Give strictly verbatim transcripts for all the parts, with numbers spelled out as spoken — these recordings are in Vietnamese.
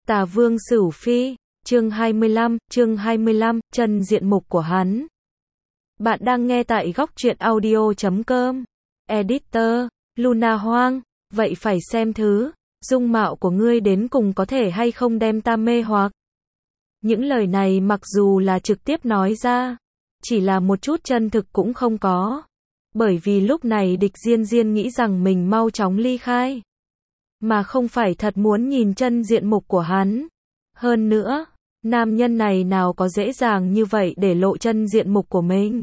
Tà Vương Sửu Phi, chương hai mươi lăm, chương hai mươi lăm, chân diện mục của hắn. Bạn đang nghe tại góc truyện audio chấm com. Editor, Luna Hoang, vậy phải xem thứ, dung mạo của ngươi đến cùng có thể hay không đem ta mê hoặc. Những lời này mặc dù là trực tiếp nói ra, chỉ là một chút chân thực cũng không có. Bởi vì lúc này Địch Diên Diên nghĩ rằng mình mau chóng ly khai, mà không phải thật muốn nhìn chân diện mục của hắn. Hơn nữa, nam nhân này nào có dễ dàng như vậy để lộ chân diện mục của mình.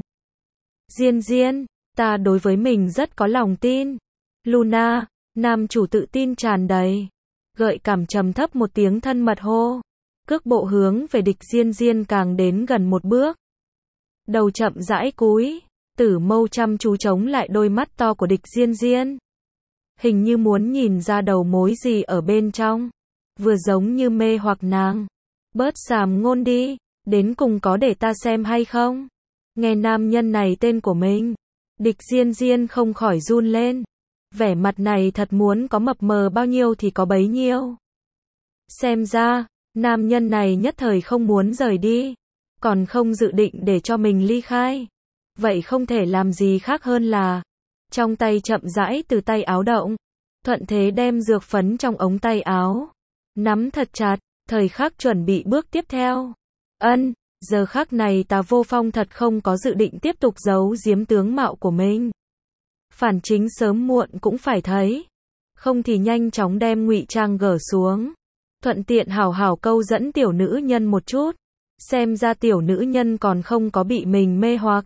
Diên Diên, ta đối với mình rất có lòng tin. Luna, nam chủ tự tin tràn đầy, gợi cảm trầm thấp một tiếng thân mật hô. Cước bộ hướng về Địch Diên Diên càng đến gần một bước. Đầu chậm rãi cúi, Tử Mâu chăm chú chống lại đôi mắt to của Địch Diên Diên. Hình như muốn nhìn ra đầu mối gì ở bên trong. Vừa giống như mê hoặc nàng. Bớt xàm ngôn đi, đến cùng có để ta xem hay không? Nghe nam nhân này tên của mình, Địch Diên Diên không khỏi run lên. Vẻ mặt này thật muốn có mập mờ bao nhiêu thì có bấy nhiêu. Xem ra, nam nhân này nhất thời không muốn rời đi, còn không dự định để cho mình ly khai. Vậy không thể làm gì khác hơn là trong tay chậm rãi từ tay áo động, thuận thế đem dược phấn trong ống tay áo nắm thật chặt, thời khắc chuẩn bị bước tiếp theo. Ân, giờ khắc này Tà Vô Phong thật không có dự định tiếp tục giấu giếm tướng mạo của mình. Phản chính sớm muộn cũng phải thấy, không thì nhanh chóng đem ngụy trang gỡ xuống, thuận tiện hảo hảo câu dẫn tiểu nữ nhân một chút, xem ra tiểu nữ nhân còn không có bị mình mê hoặc.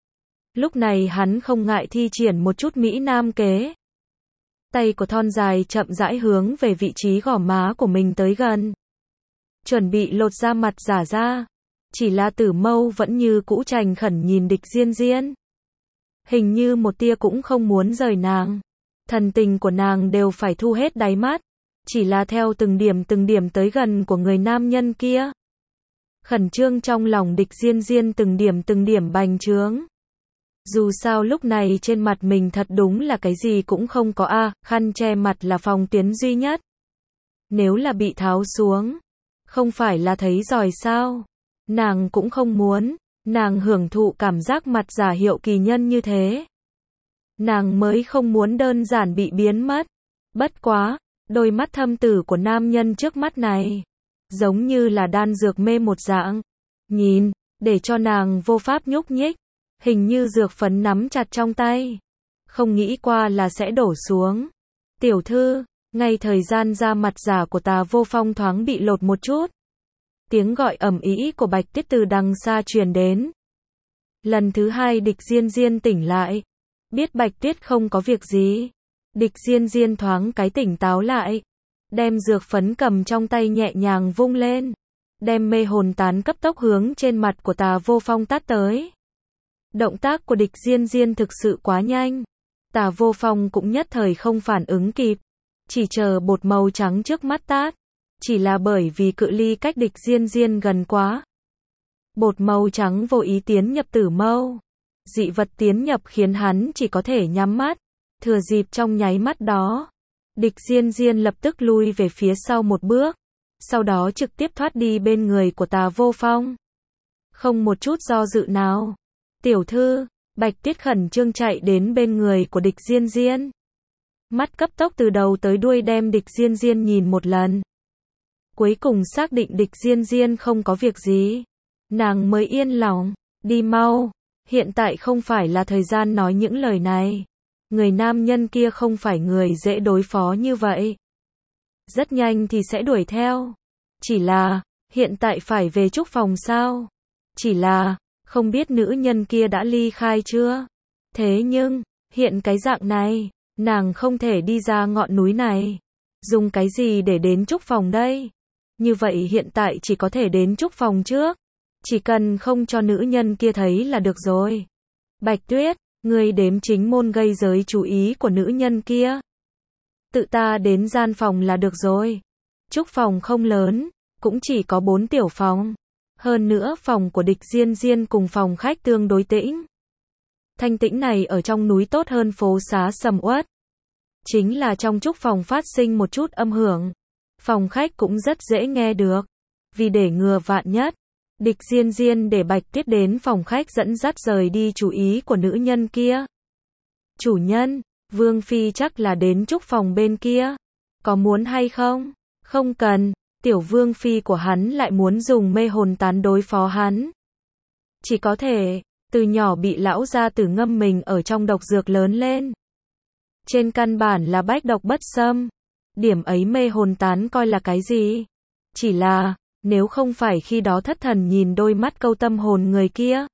Lúc này hắn không ngại thi triển một chút mỹ nam kế. Tay của thon dài chậm rãi hướng về vị trí gò má của mình tới gần. Chuẩn bị lột da mặt giả ra. Chỉ là Tử Mâu vẫn như cũ trành khẩn nhìn Địch Diên Diên. Hình như một tia cũng không muốn rời nàng. Thần tình của nàng đều phải thu hết đáy mắt. Chỉ là theo từng điểm từng điểm tới gần của người nam nhân kia. Khẩn trương trong lòng Địch Diên Diên từng điểm từng điểm bành trướng. Dù sao lúc này trên mặt mình thật đúng là cái gì cũng không có a, à, khăn che mặt là phòng tuyến duy nhất. Nếu là bị tháo xuống, không phải là thấy giỏi sao? Nàng cũng không muốn, nàng hưởng thụ cảm giác mặt giả hiệu kỳ nhân như thế. Nàng mới không muốn đơn giản bị biến mất. Bất quá, đôi mắt thâm tử của nam nhân trước mắt này, giống như là đan dược mê một dạng. Nhìn, để cho nàng vô pháp nhúc nhích. Hình như dược phấn nắm chặt trong tay, không nghĩ qua là sẽ đổ xuống. Tiểu thư, ngay thời gian da mặt giả của Tà Vô Phong thoáng bị lột một chút. Tiếng gọi ầm ĩ của Bạch Tuyết từ đằng xa truyền đến. Lần thứ hai Địch Diên Diên tỉnh lại, biết Bạch Tuyết không có việc gì. Địch Diên Diên thoáng cái tỉnh táo lại, đem dược phấn cầm trong tay nhẹ nhàng vung lên, đem mê hồn tán cấp tốc hướng trên mặt của Tà Vô Phong tát tới. Động tác của Địch Diên Diên thực sự quá nhanh. Tà Vô Phong cũng nhất thời không phản ứng kịp. Chỉ chờ bột màu trắng trước mắt tát. Chỉ là bởi vì cự ly cách Địch Diên Diên gần quá. Bột màu trắng vô ý tiến nhập Tử Mâu. Dị vật tiến nhập khiến hắn chỉ có thể nhắm mắt. Thừa dịp trong nháy mắt đó, Địch Diên Diên lập tức lui về phía sau một bước. Sau đó trực tiếp thoát đi bên người của Tà Vô Phong. Không một chút do dự nào. Tiểu thư, Bạch Tuyết khẩn trương chạy đến bên người của Địch Diên Diên. Mắt cấp tốc từ đầu tới đuôi đem Địch Diên Diên nhìn một lần. Cuối cùng xác định Địch Diên Diên không có việc gì. Nàng mới yên lòng, đi mau. Hiện tại không phải là thời gian nói những lời này. Người nam nhân kia không phải người dễ đối phó như vậy. Rất nhanh thì sẽ đuổi theo. Chỉ là, hiện tại phải về trúc phòng sao? Chỉ là, không biết nữ nhân kia đã ly khai chưa? Thế nhưng, hiện cái dạng này, nàng không thể đi ra ngọn núi này. Dùng cái gì để đến trúc phòng đây? Như vậy hiện tại chỉ có thể đến trúc phòng trước. Chỉ cần không cho nữ nhân kia thấy là được rồi. Bạch Tuyết, ngươi đếm chính môn gây giới chú ý của nữ nhân kia. Tự ta đến gian phòng là được rồi. Trúc phòng không lớn, cũng chỉ có bốn tiểu phòng. Hơn nữa phòng của Địch Diên Diên cùng phòng khách tương đối tĩnh. Thanh tĩnh này ở trong núi tốt hơn phố xá sầm uất. Chính là trong trúc phòng phát sinh một chút âm hưởng. Phòng khách cũng rất dễ nghe được. Vì để ngừa vạn nhất, Địch Diên Diên để Bạch Tuyết đến phòng khách dẫn dắt rời đi chú ý của nữ nhân kia. Chủ nhân, Vương Phi chắc là đến trúc phòng bên kia. Có muốn hay không? Không cần, tiểu Vương Phi của hắn lại muốn dùng mê hồn tán đối phó hắn. Chỉ có thể, từ nhỏ bị lão gia tử ngâm mình ở trong độc dược lớn lên. Trên căn bản là bách độc bất xâm. Điểm ấy mê hồn tán coi là cái gì? Chỉ là, nếu không phải khi đó thất thần nhìn đôi mắt câu tâm hồn người kia,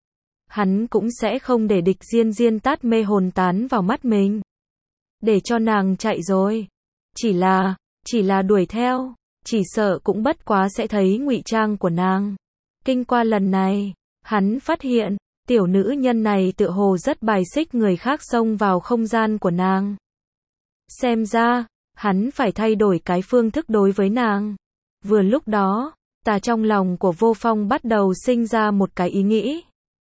hắn cũng sẽ không để Địch Diên Diên tát mê hồn tán vào mắt mình. Để cho nàng chạy rồi. Chỉ là, chỉ là đuổi theo, chỉ sợ cũng bất quá sẽ thấy ngụy trang của nàng. Kinh qua lần này, hắn phát hiện, tiểu nữ nhân này tựa hồ rất bài xích người khác xông vào không gian của nàng. Xem ra, hắn phải thay đổi cái phương thức đối với nàng. Vừa lúc đó, tà trong lòng của Vô Phong bắt đầu sinh ra một cái ý nghĩ.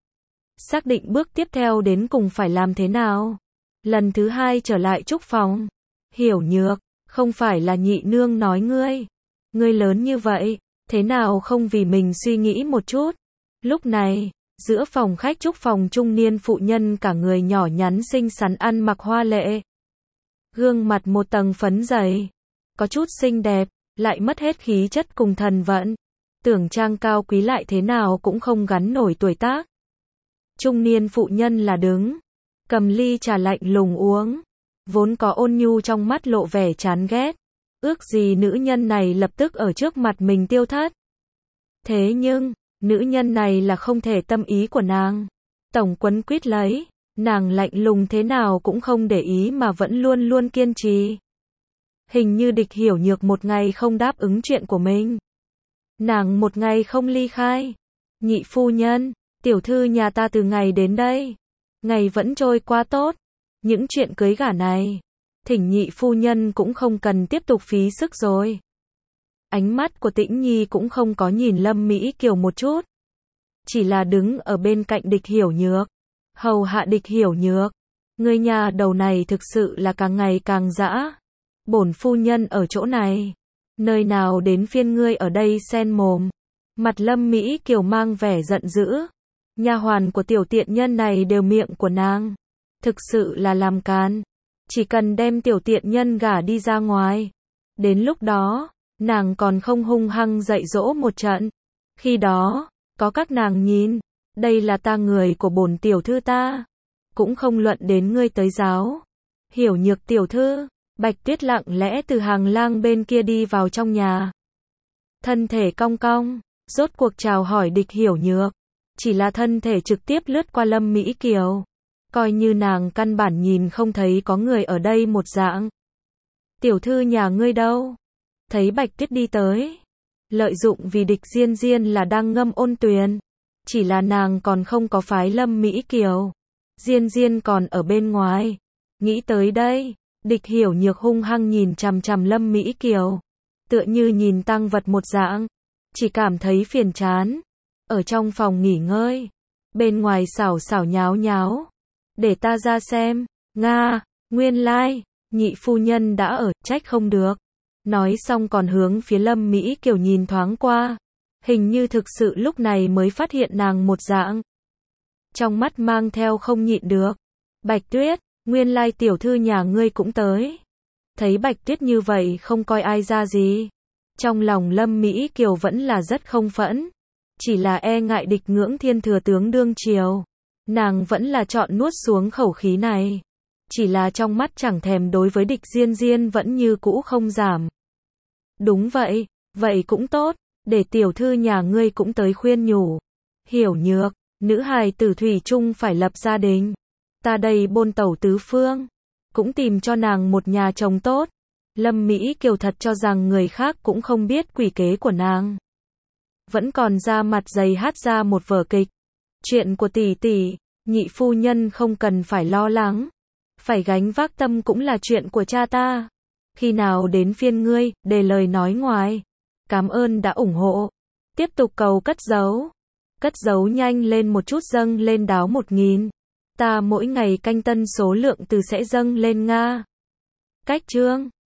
Xác định bước tiếp theo đến cùng phải làm thế nào. Lần thứ hai trở lại trúc phòng. Hiểu Nhược, không phải là nhị nương nói ngươi. Ngươi lớn như vậy, thế nào không vì mình suy nghĩ một chút. Lúc này, giữa phòng khách trúc phòng trung niên phụ nhân cả người nhỏ nhắn xinh xắn ăn mặc hoa lệ. Gương mặt một tầng phấn dày. Có chút xinh đẹp, lại mất hết khí chất cùng thần vận. Tưởng trang cao quý lại thế nào cũng không gắn nổi tuổi tác. Trung niên phụ nhân là đứng, cầm ly trà lạnh lùng uống. Vốn có ôn nhu trong mắt lộ vẻ chán ghét. Ước gì nữ nhân này lập tức ở trước mặt mình tiêu thất. Thế nhưng, nữ nhân này là không thể tâm ý của nàng. Tổng quấn quýt lấy, nàng lạnh lùng thế nào cũng không để ý mà vẫn luôn luôn kiên trì. Hình như Địch Hiểu Nhược một ngày không đáp ứng chuyện của mình. Nàng một ngày không ly khai. Nhị phu nhân, tiểu thư nhà ta từ ngày đến đây. Ngày vẫn trôi qua tốt. Những chuyện cưới gả này, thỉnh nhị phu nhân cũng không cần tiếp tục phí sức rồi. Ánh mắt của Tĩnh Nhi cũng không có nhìn Lâm Mỹ Kiều một chút. Chỉ là đứng ở bên cạnh Địch Hiểu Nhược. Hầu hạ Địch Hiểu Nhược. Người nhà đầu này thực sự là càng ngày càng dã. Bổn phu nhân ở chỗ này. Nơi nào đến phiên ngươi ở đây xen mồm. Mặt Lâm Mỹ Kiều mang vẻ giận dữ. Nha hoàn của tiểu tiện nhân này đều miệng của nàng. Thực sự là làm càn. Chỉ cần đem tiểu tiện nhân gả đi ra ngoài. Đến lúc đó, nàng còn không hung hăng dạy dỗ một trận. Khi đó, có các nàng nhìn. Đây là ta người của bổn tiểu thư ta. Cũng không luận đến ngươi tới giáo. Hiểu Nhược tiểu thư. Bạch Tuyết lặng lẽ từ hàng lang bên kia đi vào trong nhà. Thân thể cong cong, rốt cuộc chào hỏi Địch Hiểu Nhược. Chỉ là thân thể trực tiếp lướt qua Lâm Mỹ Kiều. Coi như nàng căn bản nhìn không thấy có người ở đây một dạng. Tiểu thư nhà ngươi đâu? Thấy Bạch Tuyết đi tới. Lợi dụng vì Địch Diên Diên là đang ngâm ôn tuyền. Chỉ là nàng còn không có phái Lâm Mỹ Kiều. Diên Diên còn ở bên ngoài. Nghĩ tới đây. Địch Hiểu Nhược hung hăng nhìn chằm chằm Lâm Mỹ Kiều. Tựa như nhìn tăng vật một dạng. Chỉ cảm thấy phiền chán. Ở trong phòng nghỉ ngơi. Bên ngoài xảo xảo nháo nháo. Để ta ra xem. Nga, nguyên lai, like, nhị phu nhân đã ở, trách không được. Nói xong còn hướng phía Lâm Mỹ Kiều nhìn thoáng qua. Hình như thực sự lúc này mới phát hiện nàng một dạng. Trong mắt mang theo không nhịn được. Bạch Tuyết. Nguyên lai tiểu thư nhà ngươi cũng tới. Thấy Bạch Tuyết như vậy không coi ai ra gì. Trong lòng Lâm Mỹ Kiều vẫn là rất không phẫn. Chỉ là e ngại Địch Ngưỡng Thiên thừa tướng đương triều. Nàng vẫn là chọn nuốt xuống khẩu khí này. Chỉ là trong mắt chẳng thèm đối với Địch Diên Diên vẫn như cũ không giảm. Đúng vậy, vậy cũng tốt. Để tiểu thư nhà ngươi cũng tới khuyên nhủ. Hiểu Nhược, nữ hài tử thủy chung phải lập gia đình. Ta đây bôn tẩu tứ phương, cũng tìm cho nàng một nhà chồng tốt. Lâm Mỹ Kiều thật cho rằng người khác cũng không biết quỷ kế của nàng. Vẫn còn ra mặt dày hát ra một vở kịch. Chuyện của tỷ tỷ, nhị phu nhân không cần phải lo lắng. Phải gánh vác tâm cũng là chuyện của cha ta. Khi nào đến phiên ngươi, để lời nói ngoài. Cảm ơn đã ủng hộ. Tiếp tục cầu cất giấu. Cất giấu nhanh lên một chút dâng lên đáo một nghìn. Ta mỗi ngày canh tân số lượng từ sẽ dâng lên Nga. Cách chương